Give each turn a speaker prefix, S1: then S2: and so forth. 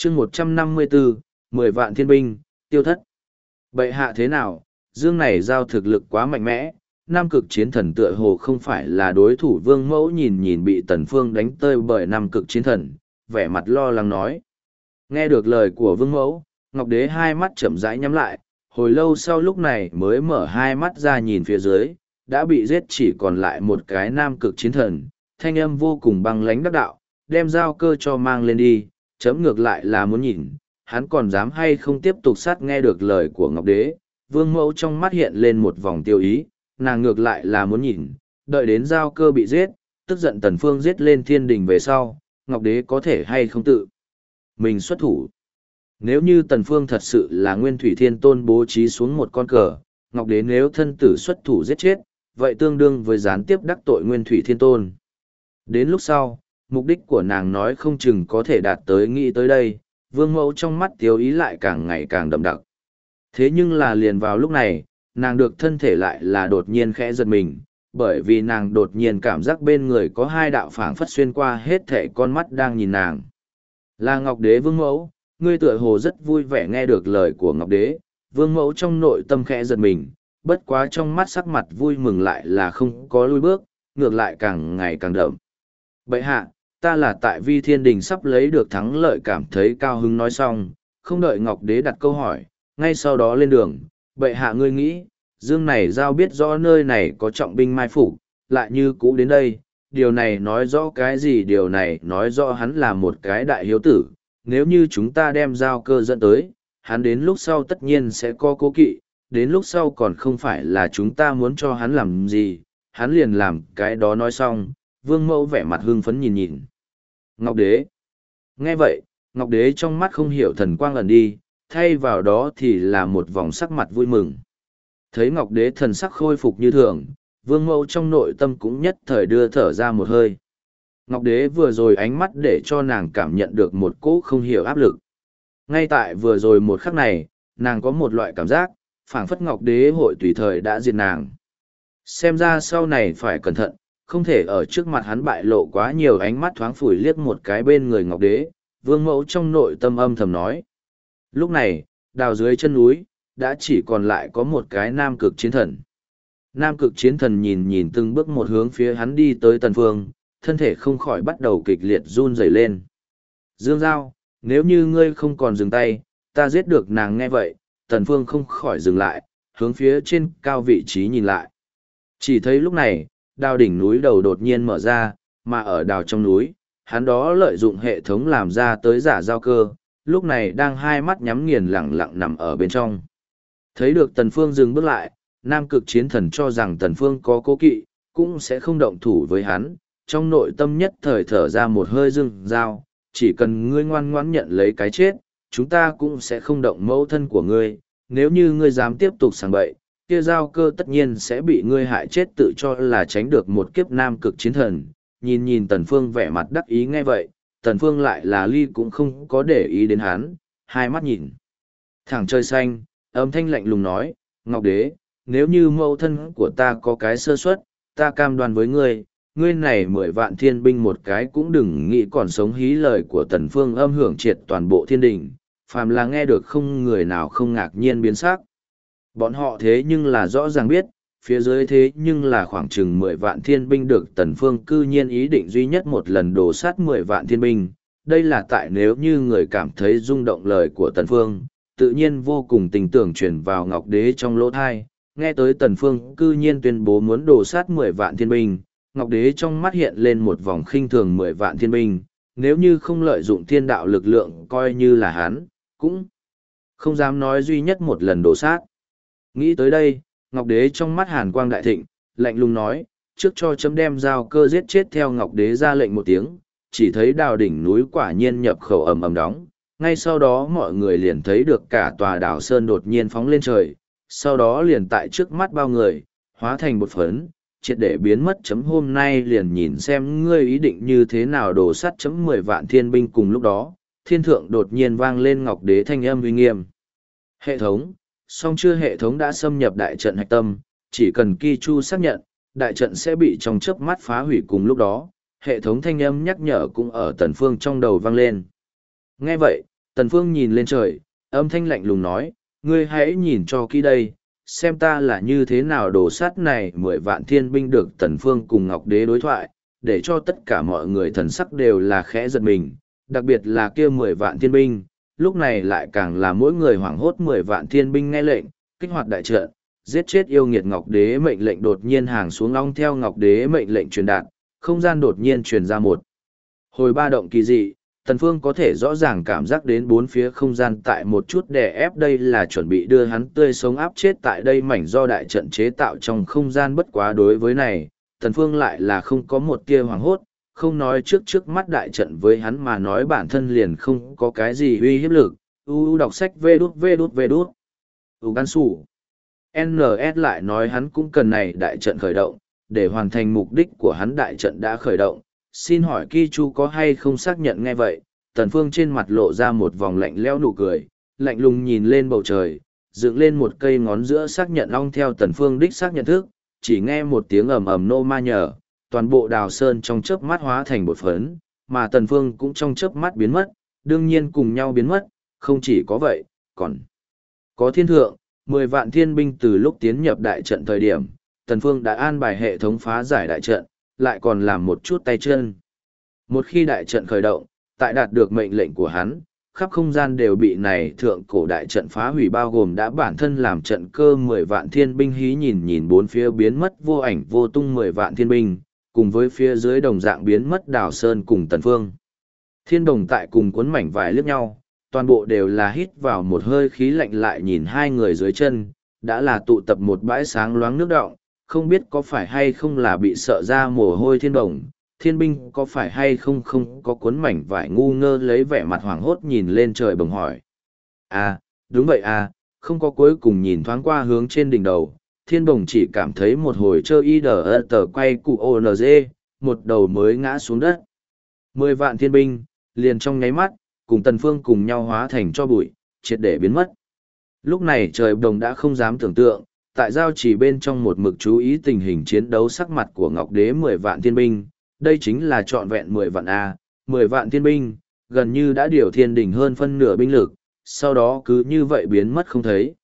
S1: chương 154, 10 vạn thiên binh, tiêu thất. Bệ hạ thế nào, dương này giao thực lực quá mạnh mẽ, Nam Cực Chiến Thần tựa hồ không phải là đối thủ. Vương Mẫu nhìn nhìn bị Tần Phương đánh tơi bởi Nam Cực Chiến Thần, vẻ mặt lo lắng nói. Nghe được lời của Vương Mẫu, Ngọc Đế hai mắt chậm rãi nhắm lại, hồi lâu sau lúc này mới mở hai mắt ra nhìn phía dưới, đã bị giết chỉ còn lại một cái Nam Cực Chiến Thần, thanh âm vô cùng băng lãnh đắc đạo, đem giao cơ cho mang lên đi, chấm ngược lại là muốn nhìn, hắn còn dám hay không tiếp tục sát. Nghe được lời của Ngọc Đế, Vương Mẫu trong mắt hiện lên một vòng tiêu ý, nàng ngược lại là muốn nhìn, đợi đến giao cơ bị giết, tức giận Tần Phương giết lên thiên đình về sau, Ngọc Đế có thể hay không tự mình xuất thủ. Nếu như Tần Phương thật sự là Nguyên Thủy Thiên Tôn bố trí xuống một con cờ, Ngọc Đế nếu thân tử xuất thủ giết chết, vậy tương đương với gián tiếp đắc tội Nguyên Thủy Thiên Tôn. Đến lúc sau, mục đích của nàng nói không chừng có thể đạt tới. Nghĩ tới đây, Vương Mẫu trong mắt tiêu ý lại càng ngày càng đậm đặc. Thế nhưng là liền vào lúc này, nàng được thân thể lại là đột nhiên khẽ giật mình, bởi vì nàng đột nhiên cảm giác bên người có hai đạo phảng phất xuyên qua hết thể con mắt đang nhìn nàng. Là Ngọc Đế. Vương Mẫu, ngươi tựa hồ rất vui vẻ. Nghe được lời của Ngọc Đế, Vương Mẫu trong nội tâm khẽ giật mình, bất quá trong mắt sắc mặt vui mừng lại là không có lui bước, ngược lại càng ngày càng đậm. Bệ hạ, ta là tại Vi Thiên Đình sắp lấy được thắng lợi cảm thấy cao hứng. Nói xong, không đợi Ngọc Đế đặt câu hỏi, ngay sau đó lên đường. Bệ hạ, ngươi nghĩ, dương này giao biết rõ nơi này có trọng binh mai phục, lại như cũ đến đây, điều này nói rõ cái gì? Điều này nói rõ hắn là một cái đại hiếu tử, nếu như chúng ta đem giao cơ dẫn tới, hắn đến lúc sau tất nhiên sẽ có cố kỵ, đến lúc sau còn không phải là chúng ta muốn cho hắn làm gì, hắn liền làm cái đó. Nói xong, Vương Mẫu vẻ mặt hưng phấn nhìn nhìn Ngọc Đế. Nghe vậy, Ngọc Đế trong mắt không hiểu thần quang ẩn đi, thay vào đó thì là một vòng sắc mặt vui mừng. Thấy Ngọc Đế thần sắc khôi phục như thường, Vương Mẫu trong nội tâm cũng nhất thời đưa thở ra một hơi. Ngọc Đế vừa rồi ánh mắt để cho nàng cảm nhận được một cỗ không hiểu áp lực. Ngay tại vừa rồi một khắc này, nàng có một loại cảm giác, phảng phất Ngọc Đế hội tùy thời đã diệt nàng. Xem ra sau này phải cẩn thận, không thể ở trước mặt hắn bại lộ quá nhiều. Ánh mắt thoáng phủi liếc một cái bên người Ngọc Đế, Vương Mẫu trong nội tâm âm thầm nói. Lúc này, đào dưới chân núi, đã chỉ còn lại có một cái Nam Cực Chiến Thần. Nam Cực Chiến Thần nhìn nhìn từng bước một hướng phía hắn đi tới Tần Phương, thân thể không khỏi bắt đầu kịch liệt run rẩy lên. Dương Giao, nếu như ngươi không còn dừng tay, ta giết được nàng. Nghe vậy, Tần Phương không khỏi dừng lại, hướng phía trên cao vị trí nhìn lại. Chỉ thấy lúc này, đào đỉnh núi đầu đột nhiên mở ra, mà ở đào trong núi, hắn đó lợi dụng hệ thống làm ra tới giả giao cơ, lúc này đang hai mắt nhắm nghiền lẳng lặng nằm ở bên trong. Thấy được Tần Phương dừng bước lại, Nam Cực Chiến Thần cho rằng Tần Phương có cố kỵ, cũng sẽ không động thủ với hắn, trong nội tâm nhất thời thở ra một hơi. Dương Giao, chỉ cần ngươi ngoan ngoãn nhận lấy cái chết, chúng ta cũng sẽ không động mẫu thân của ngươi, nếu như ngươi dám tiếp tục sảng bậy, kia giao cơ tất nhiên sẽ bị ngươi hại chết. Tự cho là tránh được một kiếp Nam Cực Chiến Thần, nhìn nhìn Tần Phương vẻ mặt đắc ý. Nghe vậy, Tần Phương lại là ly cũng không có để ý đến hắn, hai mắt nhìn thẳng trời xanh, âm thanh lạnh lùng nói, Ngọc Đế, nếu như mẫu thân của ta có cái sơ suất, ta cam đoan với ngươi, ngươi này 10 vạn thiên binh một cái cũng đừng nghĩ còn sống. Hí lời của Tần Phương âm hưởng triệt toàn bộ thiên đình, phàm là nghe được không người nào không ngạc nhiên biến sắc. Bọn họ thế nhưng là rõ ràng biết, phía dưới thế nhưng là khoảng chừng 10 vạn thiên binh được Tần Phương cư nhiên ý định duy nhất một lần đổ sát 10 vạn thiên binh. Đây là tại nếu như người cảm thấy rung động lời của Tần Phương, tự nhiên vô cùng tình tưởng truyền vào Ngọc Đế trong lỗ thai. Nghe tới Tần Phương cư nhiên tuyên bố muốn đổ sát 10 vạn thiên binh, Ngọc Đế trong mắt hiện lên một vòng khinh thường. 10 vạn thiên binh, nếu như không lợi dụng thiên đạo lực lượng coi như là hắn, cũng không dám nói duy nhất một lần đổ sát. Nghĩ tới đây, Ngọc Đế trong mắt hàn quang đại thịnh, lạnh lùng nói, trước cho chấm đem giao cơ giết chết. Theo Ngọc Đế ra lệnh một tiếng, chỉ thấy đào đỉnh núi quả nhiên nhập khẩu ầm ầm đóng, ngay sau đó mọi người liền thấy được cả tòa đảo sơn đột nhiên phóng lên trời, sau đó liền tại trước mắt bao người, hóa thành bột phấn, triệt để biến mất. Hôm nay liền nhìn xem ngươi ý định như thế nào đổ sắt 10 vạn thiên binh. Cùng lúc đó, thiên thượng đột nhiên vang lên Ngọc Đế thanh âm uy nghiêm. Hệ thống, song chưa hệ thống đã xâm nhập đại trận hạch tâm, chỉ cần Ki Chu xác nhận, đại trận sẽ bị trong chớp mắt phá hủy. Cùng lúc đó, hệ thống thanh âm nhắc nhở cũng ở Tần Phương trong đầu vang lên. Nghe vậy, Tần Phương nhìn lên trời, âm thanh lạnh lùng nói, ngươi hãy nhìn cho kỹ đây, xem ta là như thế nào đổ sát này 10 vạn thiên binh được Tần Phương cùng Ngọc Đế đối thoại, để cho tất cả mọi người thần sắc đều là khẽ giật mình, đặc biệt là kia 10 vạn thiên binh, lúc này lại càng là mỗi người hoảng hốt 10 vạn thiên binh nghe lệnh, kích hoạt đại trận, giết chết yêu nghiệt Ngọc Đế mệnh lệnh đột nhiên hàng xuống long theo Ngọc Đế mệnh lệnh truyền đạt, không gian đột nhiên truyền ra một hồi ba động kỳ dị. Tần Phương có thể rõ ràng cảm giác đến bốn phía không gian tại một chút đè ép, đây là chuẩn bị đưa hắn tươi sống áp chết tại đây mảnh do đại trận chế tạo trong không gian. Bất quá đối với này, Tần Phương lại là không có một tia hoảng hốt, không nói trước mắt đại trận với hắn mà nói bản thân liền không có cái gì uy hiếp lực. Đọc sách vê đút. Gan sủ. NS lại nói hắn cũng cần này đại trận khởi động, để hoàn thành mục đích của hắn đại trận đã khởi động. Xin hỏi Ki Chu có hay không xác nhận? Nghe vậy, Tần Phương trên mặt lộ ra một vòng lạnh lẽo nụ cười, lạnh lùng nhìn lên bầu trời, dựng lên một cây ngón giữa xác nhận long theo Tần Phương đích xác nhận thức, chỉ nghe một tiếng ầm ầm nô ma nhở, toàn bộ đào sơn trong chớp mắt hóa thành bột phấn, mà Tần Phương cũng trong chớp mắt biến mất, đương nhiên cùng nhau biến mất, không chỉ có vậy, còn có thiên thượng, 10 vạn thiên binh từ lúc tiến nhập đại trận thời điểm, Tần Phương đã an bài hệ thống phá giải đại trận, lại còn làm một chút tay chân. Một khi đại trận khởi động, tại đạt được mệnh lệnh của hắn, khắp không gian đều bị này thượng cổ đại trận phá hủy, bao gồm đã bản thân làm trận cơ 10 vạn thiên binh hí nhìn bốn phía biến mất vô ảnh vô tung 10 vạn thiên binh, cùng với phía dưới đồng dạng biến mất Đào Sơn cùng Tần Phương. Thiên Đồng tại cùng cuốn mảnh vải liếc nhau, toàn bộ đều là hít vào một hơi khí lạnh, lại nhìn hai người dưới chân, đã là tụ tập một bãi sáng loáng nước đọng, không biết có phải hay không là bị sợ ra mồ hôi. Thiên Đồng, thiên binh có phải hay không có cuốn mảnh vải ngu ngơ lấy vẻ mặt hoảng hốt nhìn lên trời bồng hỏi. À, đúng vậy à, không có. Cuối cùng nhìn thoáng qua hướng trên đỉnh đầu, Thiên Đồng chỉ cảm thấy một hồi chơi y đờ tờ quay cụ ONG, một đầu mới ngã xuống đất. 10 vạn thiên binh, liền trong nháy mắt, cùng Tần Phương cùng nhau hóa thành cho bụi, triệt để biến mất. Lúc này trời đồng đã không dám tưởng tượng, tại giao chỉ bên trong một mực chú ý tình hình chiến đấu sắc mặt của Ngọc Đế 10 vạn thiên binh, đây chính là trọn vẹn 10 vạn A, 10 vạn thiên binh, gần như đã điều thiên đỉnh hơn phân nửa binh lực, sau đó cứ như vậy biến mất không thấy.